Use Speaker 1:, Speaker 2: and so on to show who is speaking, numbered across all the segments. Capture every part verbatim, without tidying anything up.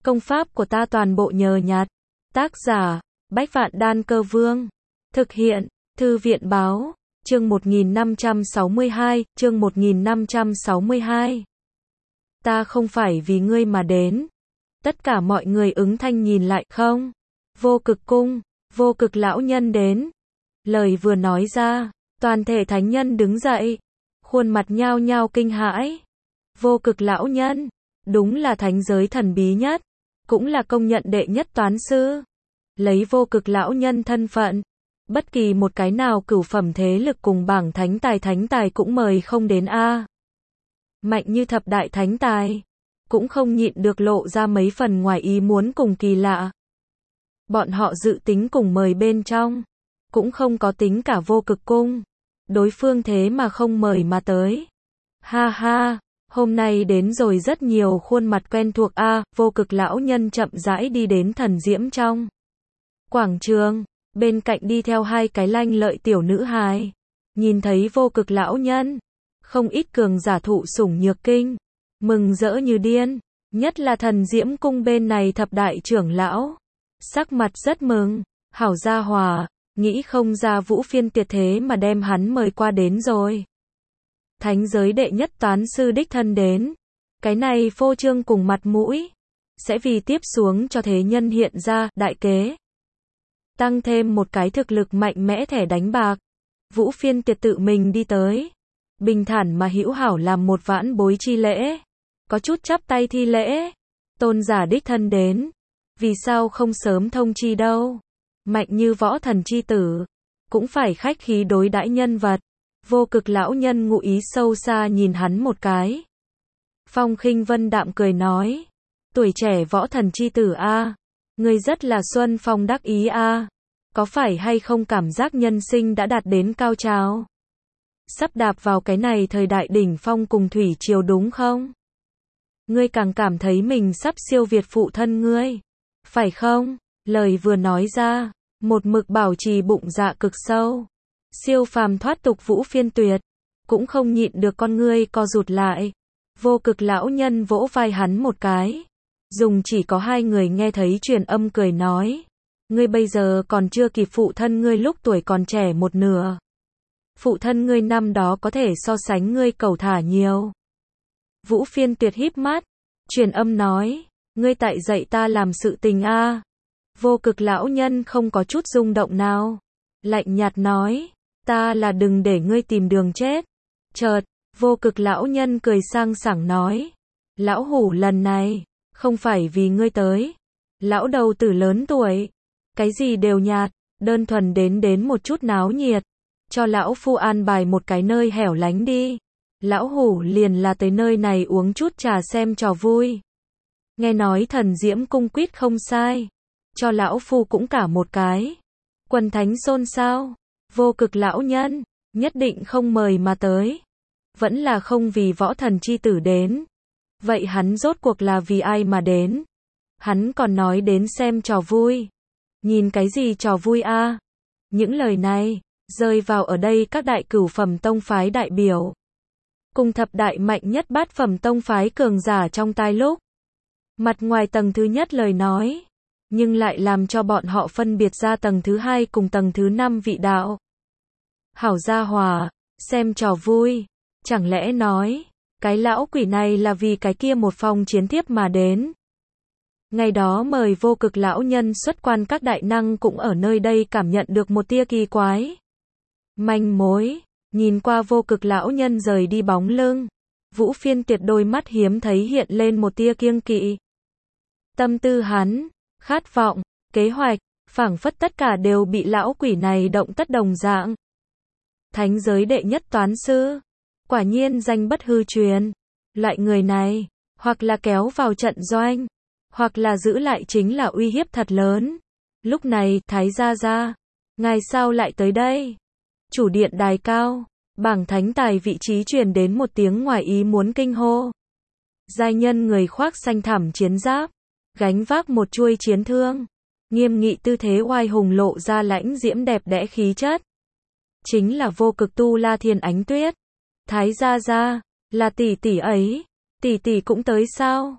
Speaker 1: Công pháp của ta toàn bộ nhờ nhặt. Tác giả, Bách Vạn Đan Cơ Vương. Thực hiện, Thư viện báo, chương một nghìn năm trăm sáu mươi hai, chương một nghìn năm trăm sáu mươi hai. Ta không phải vì ngươi mà đến. Tất cả mọi người ứng thanh nhìn lại, không. Vô Cực Cung, Vô Cực lão nhân đến. Lời vừa nói ra, toàn thể thánh nhân đứng dậy, khuôn mặt nhao nhao kinh hãi. Vô Cực lão nhân, đúng là thánh giới thần bí nhất, cũng là công nhận đệ nhất toán sư. Lấy Vô Cực lão nhân thân phận, bất kỳ một cái nào cửu phẩm thế lực cùng bảng thánh tài thánh tài cũng mời không đến a. Mạnh như thập đại thánh tài, cũng không nhịn được lộ ra mấy phần ngoài ý muốn cùng kỳ lạ. Bọn họ dự tính cùng mời bên trong, cũng không có tính cả Vô Cực Cung. Đối phương thế mà không mời mà tới. Ha ha, hôm nay đến rồi rất nhiều khuôn mặt quen thuộc a. Vô Cực lão nhân chậm rãi đi đến thần diễm trong quảng trường, bên cạnh đi theo hai cái lanh lợi tiểu nữ hài. Nhìn thấy Vô Cực lão nhân, không ít cường giả thụ sủng nhược kinh, mừng rỡ như điên, nhất là thần diễm cung bên này thập đại trưởng lão, sắc mặt rất mừng. Hảo gia hòa, nghĩ không ra Vũ Phiên Tiệt thế mà đem hắn mời qua đến rồi. Thánh giới đệ nhất toán sư đích thân đến, cái này phô trương cùng mặt mũi, sẽ vì tiếp xuống cho thế nhân hiện ra đại kế. Tăng thêm một cái thực lực mạnh mẽ thẻ đánh bạc. Vũ Phiên Tiệt tự mình đi tới, bình thản mà hữu hảo làm một vãn bối chi lễ, có chút chắp tay thi lễ. Tôn giả đích thân đến, vì sao không sớm thông chi đâu? Mạnh như võ thần chi tử, cũng phải khách khí đối đãi nhân vật. Vô Cực lão nhân ngụ ý sâu xa nhìn hắn một cái. Phong Khinh Vân đạm cười nói, tuổi trẻ võ thần chi tử a, ngươi rất là xuân phong đắc ý a, có phải hay không cảm giác nhân sinh đã đạt đến cao trào? Sắp đạp vào cái này thời đại đỉnh phong cùng thủy triều đúng không? Ngươi càng cảm thấy mình sắp siêu việt phụ thân ngươi, phải không? Lời vừa nói ra, một mực bảo trì bụng dạ cực sâu, siêu phàm thoát tục Vũ Phiên Tuyệt, cũng không nhịn được con ngươi co rụt lại. Vô Cực lão nhân vỗ vai hắn một cái, dùng chỉ có hai người nghe thấy truyền âm cười nói, ngươi bây giờ còn chưa kịp phụ thân ngươi lúc tuổi còn trẻ một nửa. Phụ thân ngươi năm đó có thể so sánh ngươi cẩu thả nhiều. Vũ Phiên Tuyệt híp mắt, truyền âm nói, ngươi tại dạy ta làm sự tình a. Vô Cực lão nhân không có chút rung động nào, lạnh nhạt nói, ta là đừng để ngươi tìm đường chết. Chợt, Vô Cực lão nhân cười sang sảng nói, lão hủ lần này, không phải vì ngươi tới. Lão đầu tử lớn tuổi, cái gì đều nhạt, đơn thuần đến đến một chút náo nhiệt. Cho lão phu an bài một cái nơi hẻo lánh đi. Lão hủ liền là tới nơi này uống chút trà xem trò vui. Nghe nói thần diễm cung quýt không sai, cho lão phu cũng cả một cái. Quần thánh xôn xao, Vô Cực lão nhân, nhất định không mời mà tới. Vẫn là không vì võ thần chi tử đến. Vậy hắn rốt cuộc là vì ai mà đến? Hắn còn nói đến xem trò vui. Nhìn cái gì trò vui a? Những lời này, rơi vào ở đây các đại cửu phẩm tông phái đại biểu. Cùng thập đại mạnh nhất bát phẩm tông phái cường giả trong tai lúc. Mặt ngoài tầng thứ nhất lời nói, nhưng lại làm cho bọn họ phân biệt ra tầng thứ hai cùng tầng thứ năm vị đạo. Hảo gia hòa, xem trò vui, chẳng lẽ nói, cái lão quỷ này là vì cái kia một phong chiến thiếp mà đến. Ngày đó mời Vô Cực lão nhân xuất quan, các đại năng cũng ở nơi đây cảm nhận được một tia kỳ quái. Manh mối, nhìn qua Vô Cực lão nhân rời đi bóng lưng, Vũ Phiên Tuyệt đôi mắt hiếm thấy hiện lên một tia kiêng kỵ. Tâm tư hắn, khát vọng, kế hoạch, phảng phất tất cả đều bị lão quỷ này động tất đồng dạng. Thánh giới đệ nhất toán sư, quả nhiên danh bất hư truyền. Loại người này, hoặc là kéo vào trận doanh, hoặc là giữ lại chính là uy hiếp thật lớn. Lúc này, Thái gia gia, ngài sao lại tới đây? Chủ điện đài cao, bảng thánh tài vị trí truyền đến một tiếng ngoài ý muốn kinh hô. Giai nhân người khoác xanh thẳm chiến giáp, gánh vác một chuôi chiến thương, nghiêm nghị tư thế oai hùng lộ ra lãnh diễm đẹp đẽ khí chất. Chính là Vô Cực Tu La Thiên Ánh Tuyết. Thái gia gia, là tỷ tỷ ấy, tỷ tỷ cũng tới sao?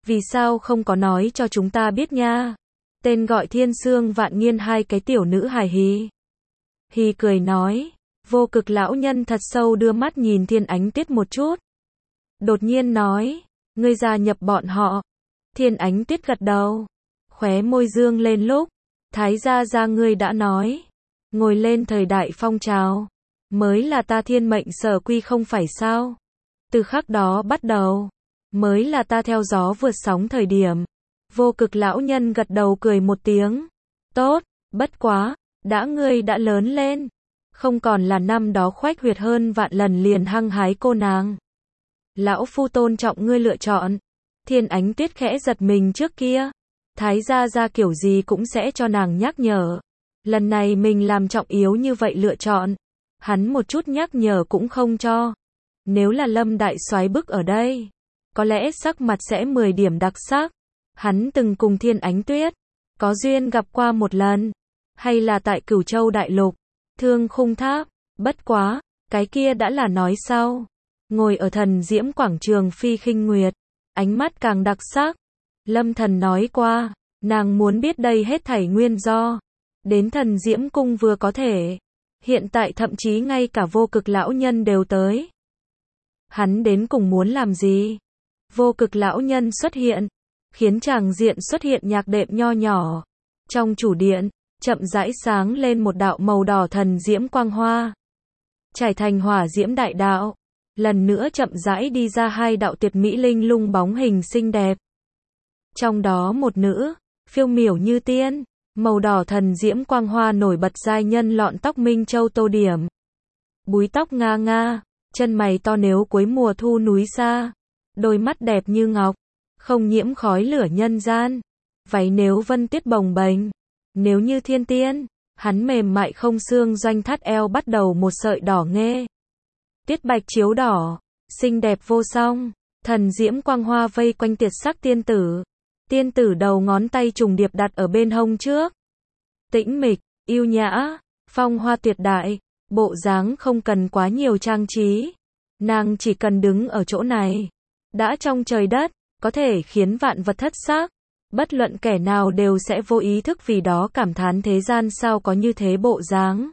Speaker 1: Vì sao không có nói cho chúng ta biết nha? Tên gọi Thiên Sương Vạn Nghiên hai cái tiểu nữ hài hí. Hí cười nói. Vô Cực lão nhân thật sâu đưa mắt nhìn Thiên Ánh Tuyết một chút. Đột nhiên nói. Ngươi gia nhập bọn họ. Thiên Ánh Tuyết gật đầu. Khóe môi dương lên lúc. Thái gia gia ngươi đã nói. Ngồi lên thời đại phong trào. Mới là ta thiên mệnh sở quy không phải sao? Từ khắc đó bắt đầu. Mới là ta theo gió vượt sóng thời điểm. Vô Cực lão nhân gật đầu cười một tiếng. Tốt, bất quá, đã ngươi đã lớn lên. Không còn là năm đó khoách huyệt hơn vạn lần liền hăng hái cô nàng. Lão phu tôn trọng ngươi lựa chọn. Thiên Ánh Tuyết khẽ giật mình trước kia. Thái gia gia kiểu gì cũng sẽ cho nàng nhắc nhở. Lần này mình làm trọng yếu như vậy lựa chọn. Hắn một chút nhắc nhở cũng không cho. Nếu là Lâm đại soái bức ở đây, có lẽ sắc mặt sẽ mười điểm đặc sắc. Hắn từng cùng Thiên Ánh Tuyết có duyên gặp qua một lần, hay là tại Cửu Châu đại lục, Thương Khung Tháp, bất quá, cái kia đã là nói sau. Ngồi ở Thần Diễm quảng trường Phi Khinh Nguyệt, ánh mắt càng đặc sắc. Lâm Thần nói qua, nàng muốn biết đây hết thảy nguyên do. Đến Thần Diễm cung vừa có thể. Hiện tại thậm chí ngay cả Vô Cực lão nhân đều tới. Hắn đến cùng muốn làm gì? Vô Cực lão nhân xuất hiện, khiến chàng diện xuất hiện nhạc đệm nho nhỏ. Trong chủ điện, chậm rãi sáng lên một đạo màu đỏ thần diễm quang hoa. Trải thành hỏa diễm đại đạo. Lần nữa chậm rãi đi ra hai đạo tuyệt mỹ linh lung bóng hình xinh đẹp. Trong đó một nữ, phiêu miểu như tiên, màu đỏ thần diễm quang hoa nổi bật giai nhân lọn tóc minh châu tô điểm. Búi tóc nga nga, chân mày to nếu cuối mùa thu núi xa, đôi mắt đẹp như ngọc, không nhiễm khói lửa nhân gian. Váy nếu vân tiết bồng bềnh, nếu như thiên tiên, hắn mềm mại không xương doanh thắt eo bắt đầu một sợi đỏ nghê. Tiết bạch chiếu đỏ, xinh đẹp vô song, thần diễm quang hoa vây quanh tiệt sắc tiên tử. Tiên tử đầu ngón tay trùng điệp đặt ở bên hông trước. Tĩnh mịch, yêu nhã, phong hoa tuyệt đại, bộ dáng không cần quá nhiều trang trí. Nàng chỉ cần đứng ở chỗ này, đã trong trời đất, có thể khiến vạn vật thất sắc. Bất luận kẻ nào đều sẽ vô ý thức vì đó cảm thán thế gian sao có như thế bộ dáng.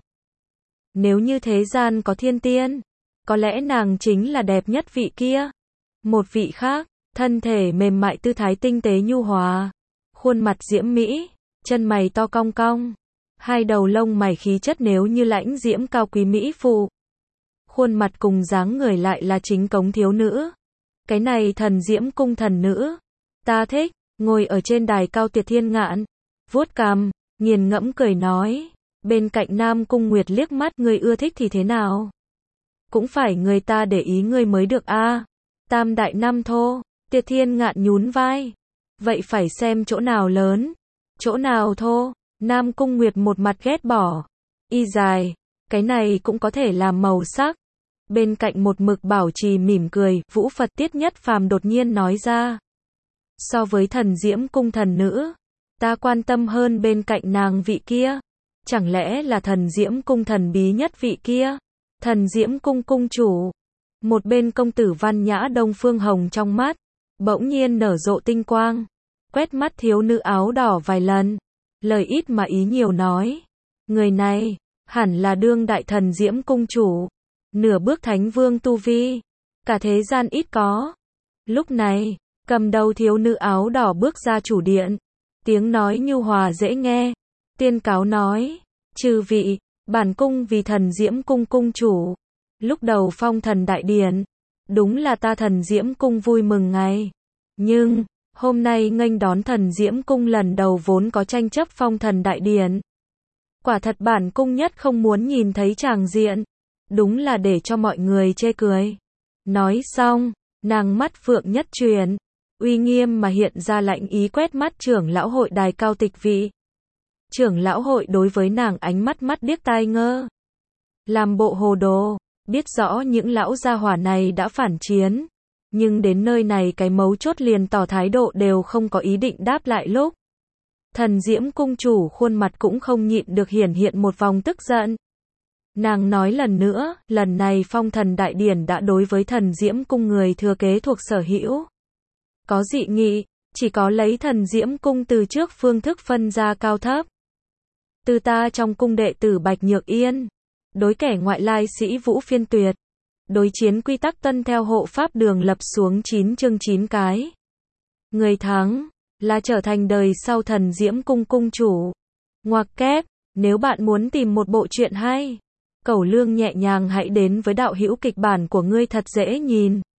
Speaker 1: Nếu như thế gian có thiên tiên, có lẽ nàng chính là đẹp nhất vị kia. Một vị khác, thân thể mềm mại tư thái tinh tế nhu hòa, khuôn mặt diễm mỹ, chân mày to cong cong, hai đầu lông mày khí chất nếu như lãnh diễm cao quý mỹ phụ. Khuôn mặt cùng dáng người lại là chính cống thiếu nữ. Cái này Thần Diễm cung thần nữ, ta thích. Ngồi ở trên đài cao Tuyệt Thiên Ngạn, vuốt cằm, nghiền ngẫm cười nói, bên cạnh Nam Cung Nguyệt liếc mắt, ngươi ưa thích thì thế nào? Cũng phải người ta để ý ngươi mới được a. À. Tam đại năm thô, Tuyệt Thiên Ngạn nhún vai. Vậy phải xem chỗ nào lớn, chỗ nào thô. Nam Cung Nguyệt một mặt ghét bỏ. Y dài, cái này cũng có thể làm màu sắc. Bên cạnh một mực bảo trì mỉm cười, Vũ Phật Tiết Nhất Phàm đột nhiên nói ra. So với Thần Diễm cung thần nữ, ta quan tâm hơn bên cạnh nàng vị kia. Chẳng lẽ là Thần Diễm cung thần bí nhất vị kia? Thần Diễm cung cung chủ. Một bên công tử văn nhã Đông Phương Hồng trong mắt, bỗng nhiên nở rộ tinh quang. Quét mắt thiếu nữ áo đỏ vài lần. Lời ít mà ý nhiều nói. Người này, hẳn là đương đại Thần Diễm cung chủ. Nửa bước thánh vương tu vi. Cả thế gian ít có. Lúc này, cầm đầu thiếu nữ áo đỏ bước ra chủ điện. Tiếng nói nhu hòa dễ nghe. Tiên cáo nói, chư vị, bản cung vì Thần Diễm cung cung chủ. Lúc đầu phong thần đại điển, đúng là ta Thần Diễm cung vui mừng ngày. Nhưng, hôm nay nghênh đón Thần Diễm cung lần đầu vốn có tranh chấp phong thần đại điển. Quả thật bản cung nhất không muốn nhìn thấy tràng diện. Đúng là để cho mọi người chê cười. Nói xong, nàng mắt phượng nhất truyền, uy nghiêm mà hiện ra lạnh ý quét mắt trưởng lão hội đài cao tịch vị. Trưởng lão hội đối với nàng ánh mắt mắt điếc tai ngơ. Làm bộ hồ đồ, biết rõ những lão gia hỏa này đã phản chiến. Nhưng đến nơi này cái mấu chốt liền tỏ thái độ đều không có ý định đáp lại lúc. Thần Diễm cung chủ khuôn mặt cũng không nhịn được hiển hiện một vòng tức giận. Nàng nói lần nữa, lần này phong thần đại điển đã đối với Thần Diễm cung người thừa kế thuộc sở hữu. Có dị nghị, Chỉ có lấy thần diễm cung từ trước phương thức phân ra cao thấp. Từ ta trong cung đệ tử Bạch Nhược Yên. Đối kẻ ngoại lai sĩ Vũ Phiên Tuyệt. Đối chiến quy tắc tân theo hộ pháp đường lập xuống chín chương chín cái. Người thắng là trở thành đời sau thần diễm cung cung chủ. Ngoặc kép, nếu bạn muốn tìm một bộ truyện hay, cẩu lương nhẹ nhàng hãy đến với đạo hữu kịch bản của ngươi thật dễ nhìn.